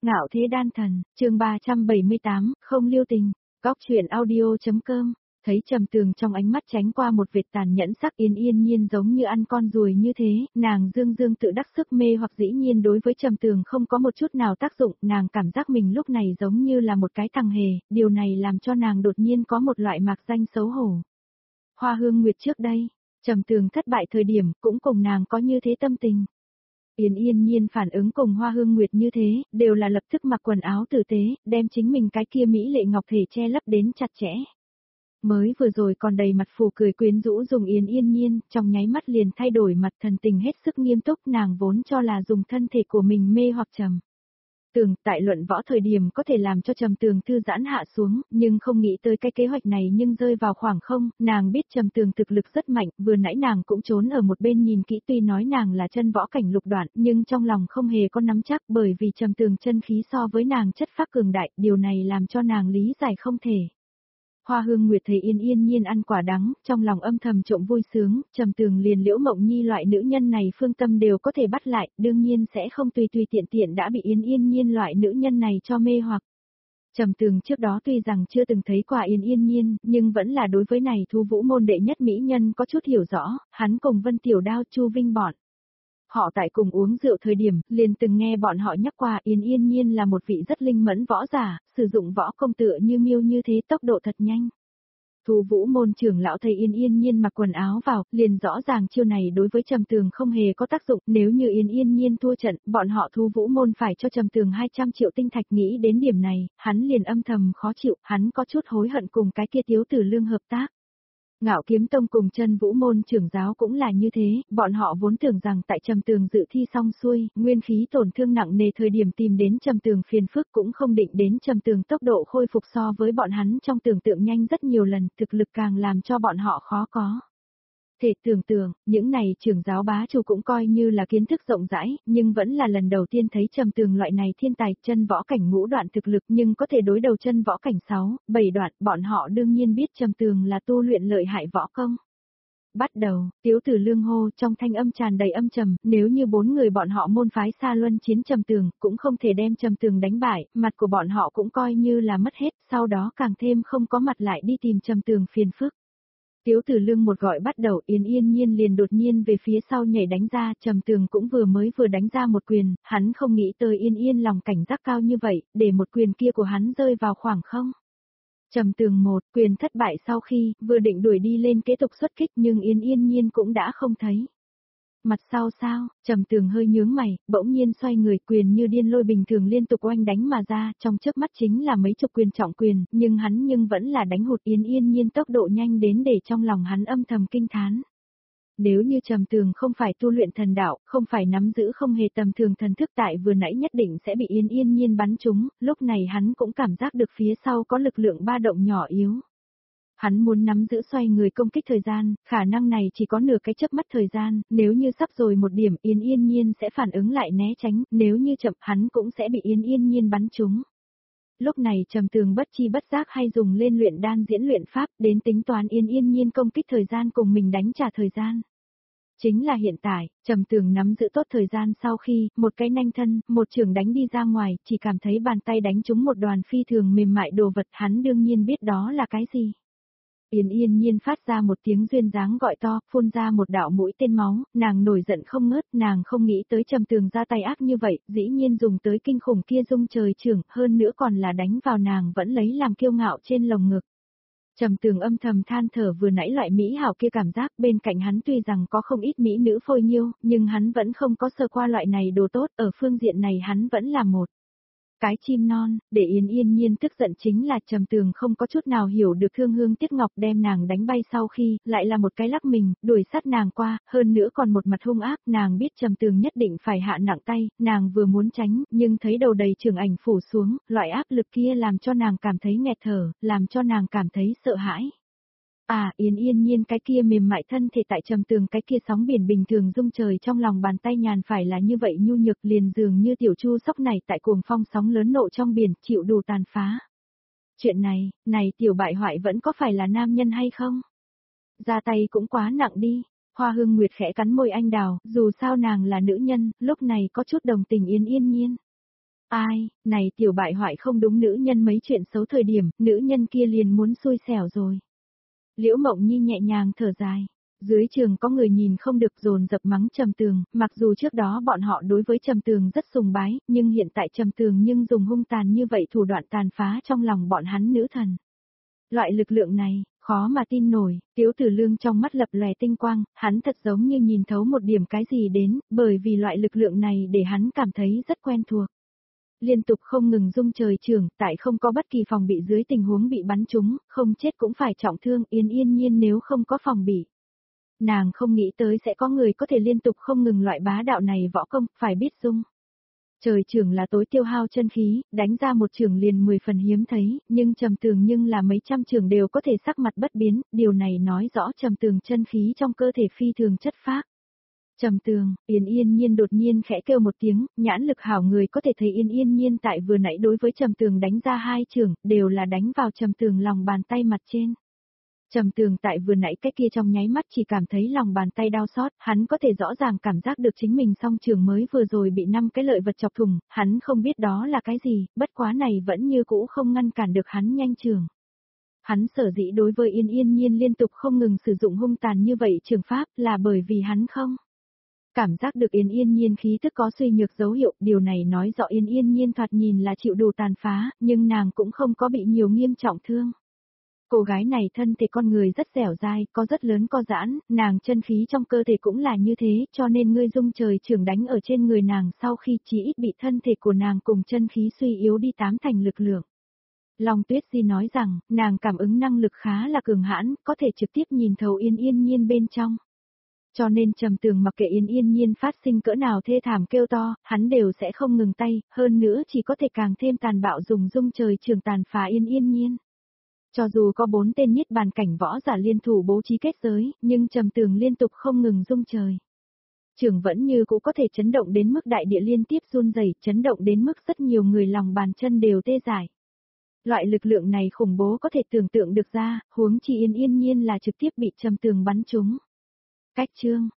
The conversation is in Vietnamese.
Ngạo thế đan thần, chương 378, không lưu tình. Góc truyện audio.com. Thấy Trầm Tường trong ánh mắt tránh qua một vệt tàn nhẫn sắc, yên nhiên giống như ăn con ruồi như thế, nàng dương dương tự đắc sức mê hoặc dĩ nhiên đối với Trầm Tường không có một chút nào tác dụng, nàng cảm giác mình lúc này giống như là một cái thằng hề, điều này làm cho nàng đột nhiên có một loại mạc danh xấu hổ. Hoa Hương Nguyệt trước đây, Trầm Tường thất bại thời điểm cũng cùng nàng có như thế tâm tình. Yên nhiên phản ứng cùng Hoa Hương Nguyệt như thế, đều là lập tức mặc quần áo tử tế, đem chính mình cái kia mỹ lệ ngọc thể che lấp đến chặt chẽ. Mới vừa rồi còn đầy mặt phù cười quyến rũ dùng yên nhiên, trong nháy mắt liền thay đổi mặt thần tình hết sức nghiêm túc, nàng vốn cho là dùng thân thể của mình mê hoặc Trầm Tường tại luận võ thời điểm có thể làm cho Trầm Tường thư giãn hạ xuống, nhưng không nghĩ tới cái kế hoạch này nhưng rơi vào khoảng không, nàng biết Trầm Tường thực lực rất mạnh, vừa nãy nàng cũng trốn ở một bên nhìn kỹ, tuy nói nàng là chân võ cảnh lục đoạn, nhưng trong lòng không hề có nắm chắc, bởi vì Trầm Tường chân khí so với nàng chất phác cường đại, điều này làm cho nàng lý giải không thể. Hoa Hương Nguyệt thấy yên nhiên ăn quả đắng, trong lòng âm thầm trộm vui sướng, Trầm Tường liền Liễu Mộng Nhi loại nữ nhân này phương tâm đều có thể bắt lại, đương nhiên sẽ không tùy tiện tiện đã bị yên nhiên loại nữ nhân này cho mê hoặc. Trầm Tường trước đó tuy rằng chưa từng thấy qua yên nhiên, nhưng vẫn là đối với này Thu Vũ môn đệ nhất mỹ nhân có chút hiểu rõ, hắn cùng Vân Tiểu Đao, Chu Vinh bọn. Họ tại cùng uống rượu thời điểm, liền từng nghe bọn họ nhắc qua yên nhiên là một vị rất linh mẫn võ giả, sử dụng võ công tựa như miêu như thế, tốc độ thật nhanh. Thu Vũ môn trưởng lão thấy yên nhiên mặc quần áo vào, liền rõ ràng chiêu này đối với Trầm Tường không hề có tác dụng, nếu như yên nhiên thua trận, bọn họ Thu Vũ môn phải cho Trầm Tường 200 triệu tinh thạch, nghĩ đến điểm này, hắn liền âm thầm khó chịu, hắn có chút hối hận cùng cái kia Tiếu Tử Lương hợp tác. Ngạo Kiếm Tông cùng Chân Vũ môn trưởng giáo cũng là như thế, bọn họ vốn tưởng rằng tại Trầm Tường dự thi xong xuôi, nguyên khí tổn thương nặng nề thời điểm tìm đến Trầm Tường phiền phức, cũng không định đến Trầm Tường tốc độ khôi phục so với bọn hắn trong tưởng tượng nhanh rất nhiều lần, thực lực càng làm cho bọn họ khó có thể tưởng tượng, những này trưởng giáo bá chủ cũng coi như là kiến thức rộng rãi, nhưng vẫn là lần đầu tiên thấy Trầm Tường loại này thiên tài, chân võ cảnh ngũ đoạn thực lực nhưng có thể đối đầu chân võ cảnh 6, 7 đoạn, bọn họ đương nhiên biết Trầm Tường là tu luyện lợi hại võ công. Bắt đầu, Tiếu Tử Lương hô trong thanh âm tràn đầy âm trầm, nếu như 4 người bọn họ môn phái xa luân chiến Trầm Tường, cũng không thể đem Trầm Tường đánh bại, mặt của bọn họ cũng coi như là mất hết, sau đó càng thêm không có mặt lại đi tìm Trầm Tường phiền phức. Tiếu Tử Lương một gọi bắt đầu, yên nhiên liền đột nhiên về phía sau nhảy đánh ra, Trầm Tường cũng vừa đánh ra một quyền, hắn không nghĩ tới yên lòng cảnh giác cao như vậy, để một quyền kia của hắn rơi vào khoảng không. Trầm Tường một quyền thất bại sau khi, vừa định đuổi đi lên kế tục xuất kích nhưng yên nhiên cũng đã không thấy. Mặt sau sao, Trầm Tường hơi nhướng mày, bỗng nhiên xoay người, quyền như điên lôi bình thường liên tục oanh đánh mà ra, trong chớp mắt chính là mấy chục quyền trọng quyền, nhưng hắn vẫn là đánh hụt yên nhiên tốc độ nhanh đến để trong lòng hắn âm thầm kinh thán. Nếu như Trầm Tường không phải tu luyện thần đạo, không phải nắm giữ không hề tầm thường thần thức, tại vừa nãy nhất định sẽ bị yên nhiên bắn trúng, lúc này hắn cũng cảm giác được phía sau có lực lượng ba động nhỏ yếu. Hắn muốn nắm giữ xoay người công kích thời gian, khả năng này chỉ có nửa cái chớp mắt thời gian, nếu như sắp rồi một điểm yên nhiên sẽ phản ứng lại né tránh, nếu như chậm hắn cũng sẽ bị yên nhiên bắn trúng. Lúc này Trầm Tường bất chi bất giác hay dùng lên luyện đan diễn luyện pháp đến tính toán yên nhiên công kích thời gian cùng mình đánh trả thời gian. Chính là hiện tại, Trầm Tường nắm giữ tốt thời gian sau khi, một cái nanh thân, một trường đánh đi ra ngoài, chỉ cảm thấy bàn tay đánh trúng một đoàn phi thường mềm mại đồ vật, hắn đương nhiên biết đó là cái gì. Yên nhiên phát ra một tiếng duyên dáng gọi to, phun ra một đạo mũi tên máu, nàng nổi giận không ngớt, nàng không nghĩ tới Trầm Tường ra tay ác như vậy, dĩ nhiên dùng tới kinh khủng kia dung trời trưởng, hơn nữa còn là đánh vào nàng vẫn lấy làm kiêu ngạo trên lồng ngực. Trầm Tường âm thầm than thở vừa nãy loại mỹ hảo kia cảm giác, bên cạnh hắn tuy rằng có không ít mỹ nữ phôi nhiêu, nhưng hắn vẫn không có sơ qua loại này đồ tốt, ở phương diện này hắn vẫn là một cái chim non, để yên nhiên tức giận chính là Trầm Tường không có chút nào hiểu được thương hương tiếc ngọc đem nàng đánh bay sau khi, lại là một cái lắc mình, đuổi sát nàng qua, hơn nữa còn một mặt hung ác, nàng biết Trầm Tường nhất định phải hạ nặng tay, nàng vừa muốn tránh, nhưng thấy đầu đầy trường ảnh phủ xuống, loại áp lực kia làm cho nàng cảm thấy nghẹt thở, làm cho nàng cảm thấy sợ hãi. Yên nhiên cái kia mềm mại thân thể tại Trầm Tường cái kia sóng biển bình thường rung trời trong lòng bàn tay nhàn phải là như vậy nhu nhược liền dường như tiểu chu sóc này tại cuồng phong sóng lớn nộ trong biển chịu đủ tàn phá. Chuyện này tiểu bại hoại vẫn có phải là nam nhân hay không? Ra tay cũng quá nặng đi. Hoa Hương Nguyệt khẽ cắn môi anh đào, dù sao nàng là nữ nhân, lúc này có chút đồng tình yên nhiên. Ai, này tiểu bại hoại không đúng nữ nhân mấy chuyện xấu thời điểm, nữ nhân kia liền muốn xui xẻo rồi. Liễu Mộng Nhi nhẹ nhàng thở dài. Dưới trường có người nhìn không được dồn dập mắng Trầm Tường, mặc dù trước đó bọn họ đối với Trầm Tường rất sùng bái, nhưng hiện tại Trầm Tường nhưng dùng hung tàn như vậy thủ đoạn tàn phá trong lòng bọn hắn nữ thần. Loại lực lượng này, khó mà tin nổi, Tiếu Tử Lương trong mắt lập lòe tinh quang, hắn thật giống như nhìn thấu một điểm cái gì đến, bởi vì loại lực lượng này để hắn cảm thấy rất quen thuộc. Liên tục không ngừng rung trời trường, tại không có bất kỳ phòng bị dưới tình huống bị bắn trúng, không chết cũng phải trọng thương, yên nhiên nếu không có phòng bị. Nàng không nghĩ tới sẽ có người có thể liên tục không ngừng loại bá đạo này võ công, phải biết dung. Trời trường là tối tiêu hao chân khí, đánh ra một trường liền 10 phần hiếm thấy, nhưng Trầm Tường nhưng là mấy trăm trường đều có thể sắc mặt bất biến, điều này nói rõ Trầm Tường chân khí trong cơ thể phi thường chất phác. Trầm Tường, Yên nhiên đột nhiên khẽ kêu một tiếng, nhãn lực hảo người có thể thấy Yên nhiên tại vừa nãy đối với Trầm Tường đánh ra hai trường, đều là đánh vào Trầm Tường lòng bàn tay mặt trên. Trầm Tường tại vừa nãy cái kia trong nháy mắt chỉ cảm thấy lòng bàn tay đau xót, hắn có thể rõ ràng cảm giác được chính mình song trường mới vừa rồi bị 5 cái lợi vật chọc thủng, hắn không biết đó là cái gì, bất quá này vẫn như cũ không ngăn cản được hắn nhanh trường. Hắn sở dĩ đối với Yên nhiên liên tục không ngừng sử dụng hung tàn như vậy trường pháp là bởi vì hắn không cảm giác được Yên nhiên khí tức có suy nhược dấu hiệu, điều này nói rõ Yên nhiên thoạt nhìn là chịu đủ tàn phá, nhưng nàng cũng không có bị nhiều nghiêm trọng thương. Cô gái này thân thể con người rất dẻo dai, có rất lớn co giãn, nàng chân khí trong cơ thể cũng là như thế, cho nên ngươi dung trời trường đánh ở trên người nàng sau khi chỉ ít bị thân thể của nàng cùng chân khí suy yếu đi 8 thành lực lượng. Long Tuyết Di nói rằng, nàng cảm ứng năng lực khá là cường hãn, có thể trực tiếp nhìn thấu yên nhiên bên trong. Cho nên Trầm Tường mặc kệ yên nhiên phát sinh cỡ nào thê thảm kêu to, hắn đều sẽ không ngừng tay, hơn nữa chỉ có thể càng thêm tàn bạo dùng dung trời trường tàn phá yên nhiên. Cho dù có 4 tên niết bàn cảnh võ giả liên thủ bố trí kết giới, nhưng Trầm Tường liên tục không ngừng rung trời. Trường vẫn như cũ có thể chấn động đến mức đại địa liên tiếp run rẩy, chấn động đến mức rất nhiều người lòng bàn chân đều tê dại. Loại lực lượng này khủng bố có thể tưởng tượng được ra, huống chi yên nhiên là trực tiếp bị Trầm Tường bắn trúng. Cách chương